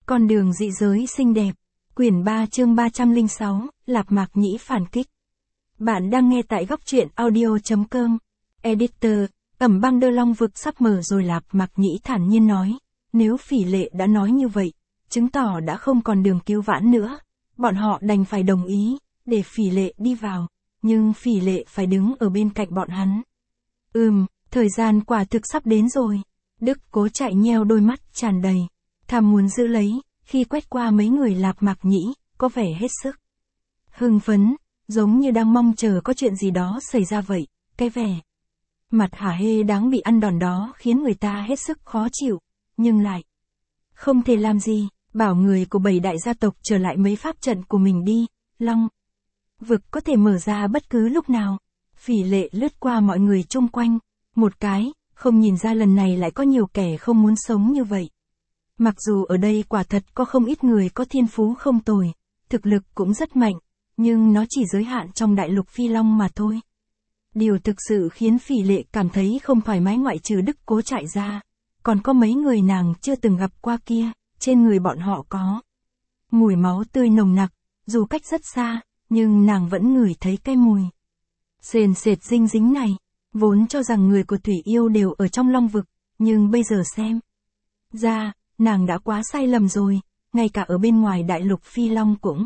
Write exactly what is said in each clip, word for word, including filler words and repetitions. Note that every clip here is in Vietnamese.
Con đường dị giới xinh đẹp. Quyển ba chương ba trăm lẻ sáu, Lạp Mạc Nhĩ phản kích. Bạn đang nghe tại góc truyện audio.com. Editor, Ẩm Băng Đơ Long vực sắp mở rồi. Lạp Mạc Nhĩ thản nhiên nói. Nếu Phỉ Lệ đã nói như vậy, chứng tỏ đã không còn đường cứu vãn nữa. Bọn họ đành phải đồng ý, để Phỉ Lệ đi vào. Nhưng Phỉ Lệ phải đứng ở bên cạnh bọn hắn. Ừm, thời gian quả thực sắp đến rồi. Đức Cố Chạy nheo đôi mắt tràn đầy tham muốn giữ lấy, khi quét qua mấy người Lạp Mạc Nhĩ, có vẻ hết sức hưng phấn, giống như đang mong chờ có chuyện gì đó xảy ra vậy. Cái vẻ mặt hả hê đáng bị ăn đòn đó khiến người ta hết sức khó chịu, nhưng lại không thể làm gì, bảo người của bảy đại gia tộc trở lại mấy pháp trận của mình đi. Long vực có thể mở ra bất cứ lúc nào. Phỉ Lệ lướt qua mọi người chung quanh, một cái, không nhìn ra lần này lại có nhiều kẻ không muốn sống như vậy. Mặc dù ở đây quả thật có không ít người có thiên phú không tồi, thực lực cũng rất mạnh, nhưng nó chỉ giới hạn trong đại lục Phi Long mà thôi. Điều thực sự khiến Phỉ Lệ cảm thấy không thoải mái ngoại trừ Đức Cố Chạy ra, còn có mấy người nàng chưa từng gặp qua kia, trên người bọn họ có mùi máu tươi nồng nặc, dù cách rất xa, nhưng nàng vẫn ngửi thấy cái mùi sền sệt dinh dính này. Vốn cho rằng người của Thủy Yêu đều ở trong Long vực, nhưng bây giờ xem ra, nàng đã quá sai lầm rồi, ngay cả ở bên ngoài đại lục Phi Long cũng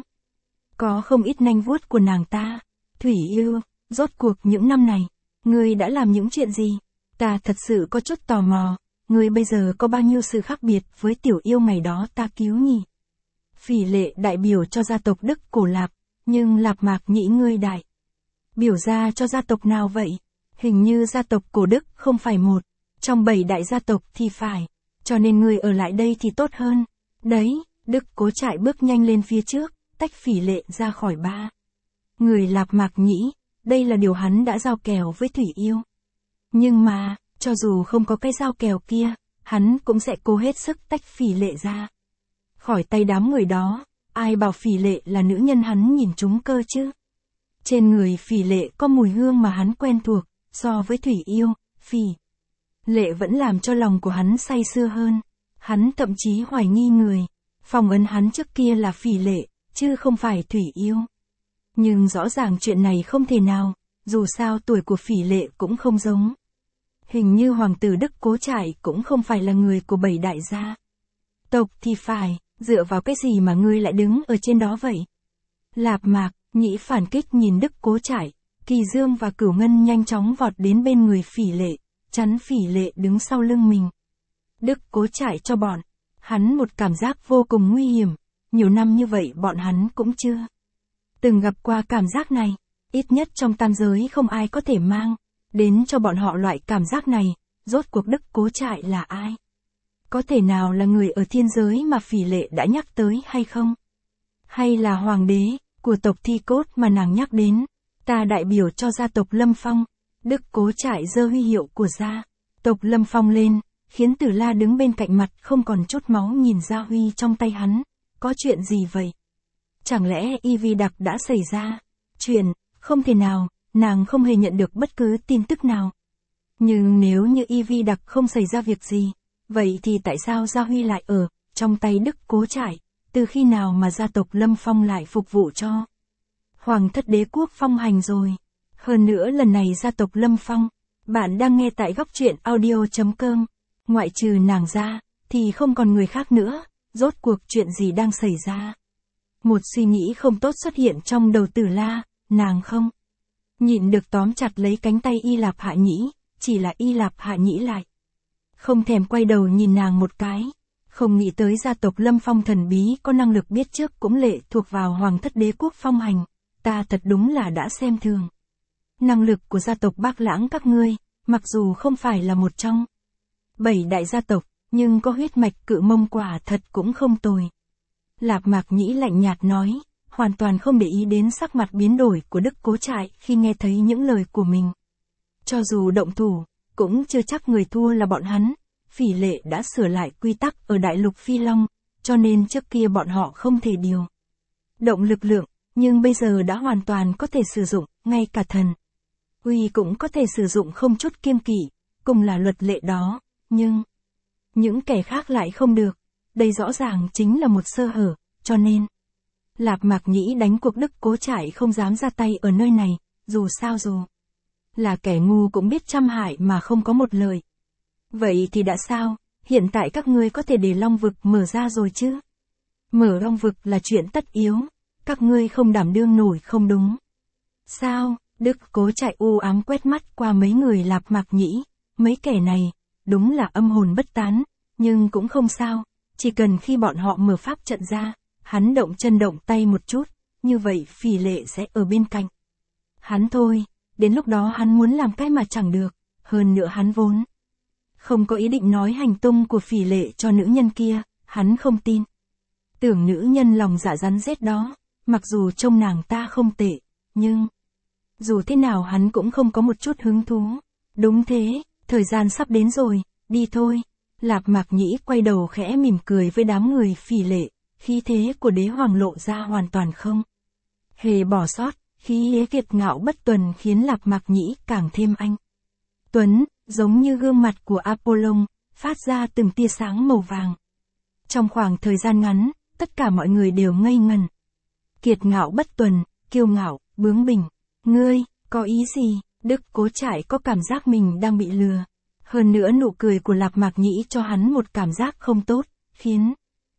có không ít nanh vuốt của nàng ta. Thủy Yêu, rốt cuộc những năm này, ngươi đã làm những chuyện gì? Ta thật sự có chút tò mò, ngươi bây giờ có bao nhiêu sự khác biệt với tiểu yêu ngày đó ta cứu nhỉ? Phỉ Lệ đại biểu cho gia tộc Đức Cổ Lạp, nhưng Lạp Mạc Nhĩ ngươi đại biểu ra cho gia tộc nào vậy? Hình như gia tộc Cổ Đức không phải một trong bảy đại gia tộc thì phải, cho nên ngươi ở lại đây thì tốt hơn. Đấy, Đức Cố Chạy bước nhanh lên phía trước, tách Phỉ Lệ ra khỏi ba người Lạp Mạc Nhĩ. Đây là điều hắn đã giao kèo với Thủy Yêu. Nhưng mà, cho dù không có cái giao kèo kia, hắn cũng sẽ cố hết sức tách Phỉ Lệ ra khỏi tay đám người đó. Ai bảo Phỉ Lệ là nữ nhân hắn nhìn trúng cơ chứ? Trên người Phỉ Lệ có mùi hương mà hắn quen thuộc, so với Thủy Yêu, Phỉ Lệ vẫn làm cho lòng của hắn say sưa hơn. Hắn thậm chí hoài nghi người phỏng vấn hắn trước kia là Phỉ Lệ, chứ không phải Thủy Yêu. Nhưng rõ ràng chuyện này không thể nào, dù sao tuổi của Phỉ Lệ cũng không giống. Hình như hoàng tử Đức Cố Chạy cũng không phải là người của bảy đại gia tộc thì phải, dựa vào cái gì mà ngươi lại đứng ở trên đó vậy? Lạp Mạc Nhĩ phản kích nhìn Đức Cố Chạy. Kỳ Dương và Cửu Ngân nhanh chóng vọt đến bên người Phỉ Lệ, chắn Phỉ Lệ đứng sau lưng mình. Đức Cố Chạy cho bọn hắn một cảm giác vô cùng nguy hiểm, nhiều năm như vậy bọn hắn cũng chưa từng gặp qua cảm giác này, ít nhất trong tam giới không ai có thể mang đến cho bọn họ loại cảm giác này. Rốt cuộc Đức Cố Chạy là ai? Có thể nào là người ở thiên giới mà Phỉ Lệ đã nhắc tới hay không? Hay là hoàng đế của tộc Thi Cốt mà nàng nhắc đến? Ta đại biểu cho gia tộc Lâm Phong. Đức Cố Chạy giơ huy hiệu của gia tộc Lâm Phong lên, khiến Tử La đứng bên cạnh mặt không còn chút máu nhìn ra huy trong tay hắn. Có chuyện gì vậy? Chẳng lẽ Y Vi Đặc đã xảy ra chuyện? Không thể nào, nàng không hề nhận được bất cứ tin tức nào. Nhưng nếu như Y Vi Đặc không xảy ra việc gì, vậy thì tại sao gia huy lại ở trong tay Đức Cố Chạy? Từ khi nào mà gia tộc Lâm Phong lại phục vụ cho Hoàng thất đế quốc phong hành rồi? Hơn nữa lần này gia tộc Lâm Phong, bạn đang nghe tại góc truyện audio.com. Ngoại trừ nàng ra, thì không còn người khác nữa. Rốt cuộc chuyện gì đang xảy ra? Một suy nghĩ không tốt xuất hiện trong đầu Tử La, nàng không nhịn được tóm chặt lấy cánh tay Y Lạp Hạ Nhĩ, chỉ là Y Lạp Hạ Nhĩ lại không thèm quay đầu nhìn nàng một cái. Không nghĩ tới gia tộc Lâm Phong thần bí có năng lực biết trước cũng lệ thuộc vào Hoàng thất đế quốc phong hành. Ta thật đúng là đã xem thường năng lực của gia tộc Bác Lãng các ngươi, mặc dù không phải là một trong bảy đại gia tộc, nhưng có huyết mạch Cự Mông quả thật cũng không tồi. Lạp Mạc Nhĩ lạnh nhạt nói, hoàn toàn không để ý đến sắc mặt biến đổi của Đức Cố Chạy khi nghe thấy những lời của mình. Cho dù động thủ, cũng chưa chắc người thua là bọn hắn. Phỉ Lệ đã sửa lại quy tắc ở đại lục Phi Long, cho nên trước kia bọn họ không thể điều động lực lượng, nhưng bây giờ đã hoàn toàn có thể sử dụng, ngay cả thần uy cũng có thể sử dụng không chút kiêng kỵ, cùng là luật lệ đó, nhưng những kẻ khác lại không được. đây rõ ràng chính là một sơ hở, cho nên Lạp Mạc Nhĩ đánh cuộc Đức Cố Trại không dám ra tay ở nơi này, dù sao dù là kẻ ngu cũng biết trăm hại mà không có một lời. Vậy thì đã sao, hiện tại các ngươi có thể để Long Vực mở ra rồi chứ? Mở Long Vực là chuyện tất yếu, các ngươi không đảm đương nổi không đúng? Sao? Đức Cố Trại u ám quét mắt qua mấy người Lạp Mạc Nhĩ, mấy kẻ này, đúng là âm hồn bất tán, nhưng cũng không sao, chỉ cần khi bọn họ mở pháp trận ra, hắn động chân động tay một chút, như vậy Phỉ Lệ sẽ ở bên cạnh hắn thôi, đến lúc đó hắn muốn làm cái mà chẳng được, hơn nữa hắn vốn không có ý định nói hành tung của Phỉ Lệ cho nữ nhân kia, hắn không tin. Tưởng nữ nhân lòng dạ rắn rết đó, mặc dù trông nàng ta không tệ, nhưng dù thế nào hắn cũng không có một chút hứng thú. Đúng thế, thời gian sắp đến rồi, đi thôi. Lạp Mạc Nhĩ quay đầu khẽ mỉm cười với đám người Phỉ Lệ, khí thế của đế hoàng lộ ra hoàn toàn không hề bỏ sót, khí thế kiệt ngạo bất tuần khiến Lạp Mạc Nhĩ càng thêm anh tuấn, giống như gương mặt của Apollon, phát ra từng tia sáng màu vàng. Trong khoảng thời gian ngắn, tất cả mọi người đều ngây ngần. Kiệt ngạo bất tuần, kiêu ngạo, bướng bỉnh. Ngươi, có ý gì? Đức Cố Trại có cảm giác mình đang bị lừa. Hơn nữa nụ cười của Lạp Mạc Nhĩ cho hắn một cảm giác không tốt, khiến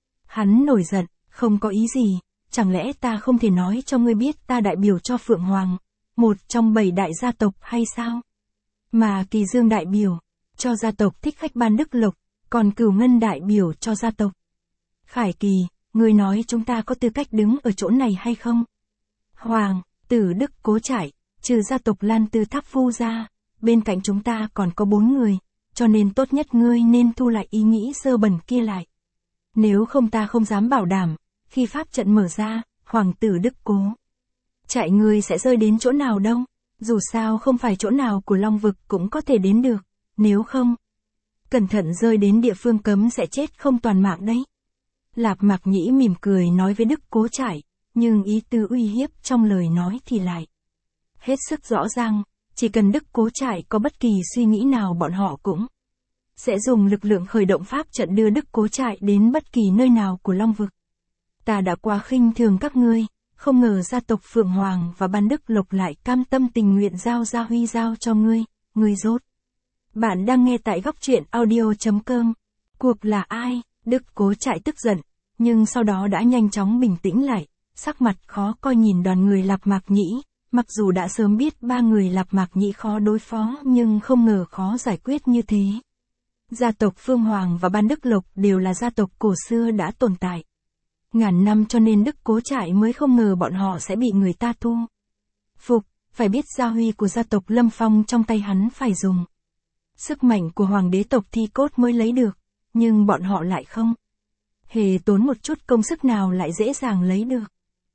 hắn nổi giận, không có ý gì, chẳng lẽ ta không thể nói cho ngươi biết ta đại biểu cho Phượng Hoàng, một trong bảy đại gia tộc hay sao? Mà Kỳ Dương đại biểu cho gia tộc Thích Khách Ban Đức Lộc, còn Cửu Ngân đại biểu cho gia tộc Khải Kỳ, ngươi nói chúng ta có tư cách đứng ở chỗ này hay không? Hoàng tử Đức Cố Trại, trừ gia tộc Lan Tư Tháp Phu ra, bên cạnh chúng ta còn có bốn người, cho nên tốt nhất ngươi nên thu lại ý nghĩ sơ bẩn kia lại. Nếu không ta không dám bảo đảm, khi pháp trận mở ra, Hoàng tử Đức Cố Trại ngươi sẽ rơi đến chỗ nào đâu, dù sao không phải chỗ nào của Long Vực cũng có thể đến được, nếu không, cẩn thận rơi đến địa phương cấm sẽ chết không toàn mạng đấy. Lạp Mạc Nhĩ mỉm cười nói với Đức Cố Trại, nhưng ý tứ uy hiếp trong lời nói thì lại hết sức rõ ràng, chỉ cần Đức Cố Trại có bất kỳ suy nghĩ nào bọn họ cũng sẽ dùng lực lượng khởi động pháp trận đưa Đức Cố Trại đến bất kỳ nơi nào của Long Vực. Ta đã quá khinh thường các ngươi, không ngờ gia tộc Phượng Hoàng và Ban Đức Lộc lại cam tâm tình nguyện giao Gia Huy giao cho ngươi, ngươi rốt. Bạn đang nghe tại góc truyện audio chấm com. Cuộc là ai? Đức Cố Trại tức giận, nhưng sau đó đã nhanh chóng bình tĩnh lại, sắc mặt khó coi nhìn đoàn người Lạp Mạc Nhĩ, mặc dù đã sớm biết ba người Lạp Mạc Nhĩ khó đối phó nhưng không ngờ khó giải quyết như thế. Gia tộc Phương Hoàng và Ban Đức Lộc đều là gia tộc cổ xưa đã tồn tại ngàn năm, cho nên Đức Cố Trại mới không ngờ bọn họ sẽ bị người ta thu phục, phải biết gia huy của gia tộc Lâm Phong trong tay hắn phải dùng sức mạnh của hoàng đế tộc Thi Cốt mới lấy được, nhưng bọn họ lại không hề tốn một chút công sức nào lại dễ dàng lấy được.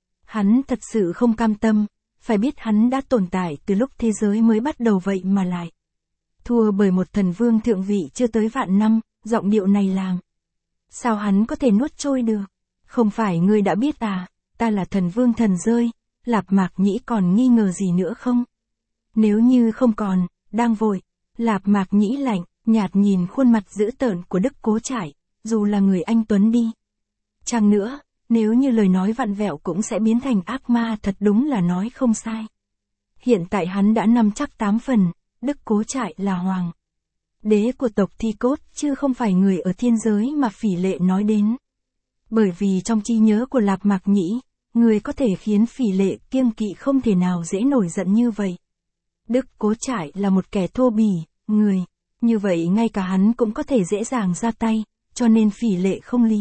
Hắn thật sự không cam tâm, phải biết hắn đã tồn tại từ lúc thế giới mới bắt đầu vậy mà lại thua bởi một thần vương thượng vị chưa tới vạn năm, giọng điệu này làm sao hắn có thể nuốt trôi được? Không phải ngươi đã biết à, ta là thần vương thần rơi, Lạp Mạc Nhĩ còn nghi ngờ gì nữa không? Nếu như không còn, đang vội, Lạp Mạc Nhĩ lạnh, nhạt nhìn khuôn mặt dữ tợn của Đức Cố Trại, dù là người anh tuấn đi chăng nữa, nếu như lời nói vặn vẹo cũng sẽ biến thành ác ma, thật đúng là nói không sai. Hiện tại hắn đã nắm chắc tám phần, Đức Cố Trại là hoàng đế của tộc Thi Cốt chứ không phải người ở thiên giới mà Phỉ Lệ nói đến. Bởi vì trong trí nhớ của Lạp Mạc Nhĩ, người có thể khiến Phỉ Lệ kiêng kỵ không thể nào dễ nổi giận như vậy. Đức Cố Trại là một kẻ thô bỉ, người như vậy ngay cả hắn cũng có thể dễ dàng ra tay, cho nên Phỉ Lệ không lý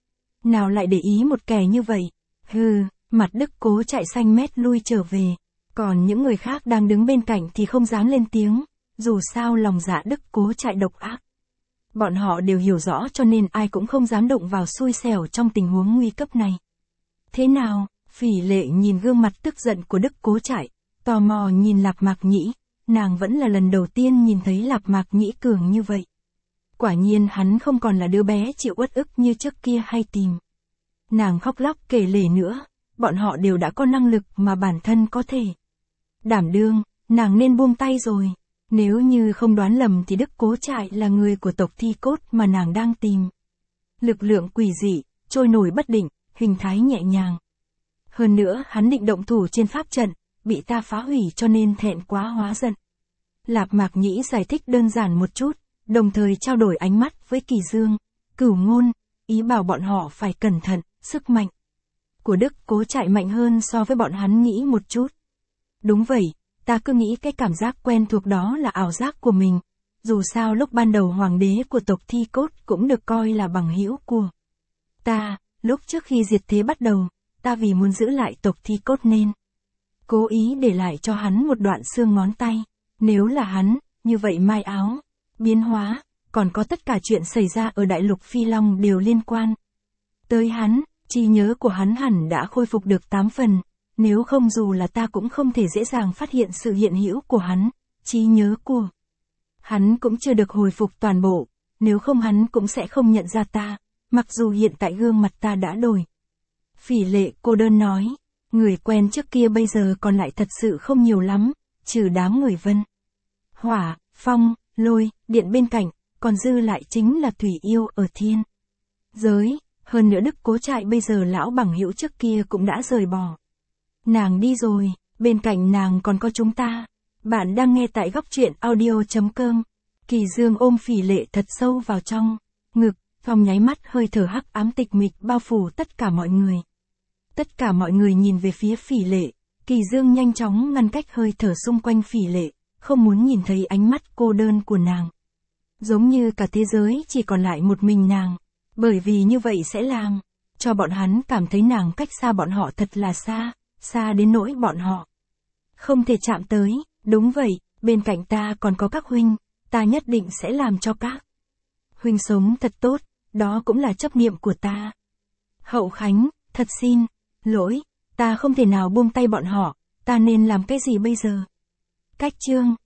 nào lại để ý một kẻ như vậy. Hừ, mặt Đức Cố Trại xanh mét lui trở về, còn những người khác đang đứng bên cạnh thì không dám lên tiếng, dù sao lòng dạ Đức Cố Trại độc ác. Bọn họ đều hiểu rõ cho nên ai cũng không dám động vào xui xẻo trong tình huống nguy cấp này. Thế nào? Phỉ Lệ nhìn gương mặt tức giận của Đức Cố Trại, tò mò nhìn Lạp Mạc Nhĩ, nàng vẫn là lần đầu tiên nhìn thấy Lạp Mạc Nhĩ cường như vậy. Quả nhiên hắn không còn là đứa bé chịu uất ức như trước kia hay tìm nàng khóc lóc kể lể nữa, bọn họ đều đã có năng lực mà bản thân có thể đảm đương, nàng nên buông tay rồi. Nếu như không đoán lầm thì Đức Cố Trại là người của tộc Thi Cốt mà nàng đang tìm. Lực lượng quỷ dị, trôi nổi bất định, hình thái nhẹ nhàng. Hơn nữa hắn định động thủ trên pháp trận, bị ta phá hủy cho nên thẹn quá hóa giận. Lạp Mạc Nhĩ giải thích đơn giản một chút, đồng thời trao đổi ánh mắt với Kỳ Dương, Cửu Ngôn, ý bảo bọn họ phải cẩn thận, sức mạnh của Đức Cố Trại mạnh hơn so với bọn hắn nghĩ một chút. Đúng vậy, ta cứ nghĩ cái cảm giác quen thuộc đó là ảo giác của mình. Dù sao lúc ban đầu hoàng đế của tộc Thi Cốt cũng được coi là bằng hữu của ta, lúc trước khi diệt thế bắt đầu, ta vì muốn giữ lại tộc Thi Cốt nên cố ý để lại cho hắn một đoạn xương ngón tay. Nếu là hắn, như vậy mai áo, biến hóa, còn có tất cả chuyện xảy ra ở đại lục Phi Long đều liên quan tới hắn, trí nhớ của hắn hẳn đã khôi phục được tám phần, nếu không dù là ta cũng không thể dễ dàng phát hiện sự hiện hữu của hắn, trí nhớ của hắn cũng chưa được hồi phục toàn bộ, nếu không hắn cũng sẽ không nhận ra ta, mặc dù hiện tại gương mặt ta đã đổi. Phỉ Lệ cô đơn nói, người quen trước kia bây giờ còn lại thật sự không nhiều lắm, trừ đám người Vân, Hỏa, Phong, Lôi, Điện bên cạnh, còn dư lại chính là Thủy Yêu ở thiên giới, hơn nữa Đức Cố Trại bây giờ lão bằng hữu trước kia cũng đã rời bỏ. Nàng đi rồi, bên cạnh nàng còn có chúng ta. Bạn đang nghe tại góc truyện audio.com. Kỳ Dương ôm Phỉ Lệ thật sâu vào trong ngực, phòng nháy mắt hơi thở hắc ám tịch mịch bao phủ tất cả mọi người. Tất cả mọi người nhìn về phía Phỉ Lệ, Kỳ Dương nhanh chóng ngăn cách hơi thở xung quanh Phỉ Lệ, không muốn nhìn thấy ánh mắt cô đơn của nàng. Giống như cả thế giới chỉ còn lại một mình nàng, bởi vì như vậy sẽ làm cho bọn hắn cảm thấy nàng cách xa bọn họ thật là xa, xa đến nỗi bọn họ không thể chạm tới. Đúng vậy, bên cạnh ta còn có các huynh, ta nhất định sẽ làm cho các huynh sống thật tốt, đó cũng là chấp niệm của ta. Hậu Khánh, thật xin lỗi, ta không thể nào buông tay bọn họ, ta nên làm cái gì bây giờ? Cách chương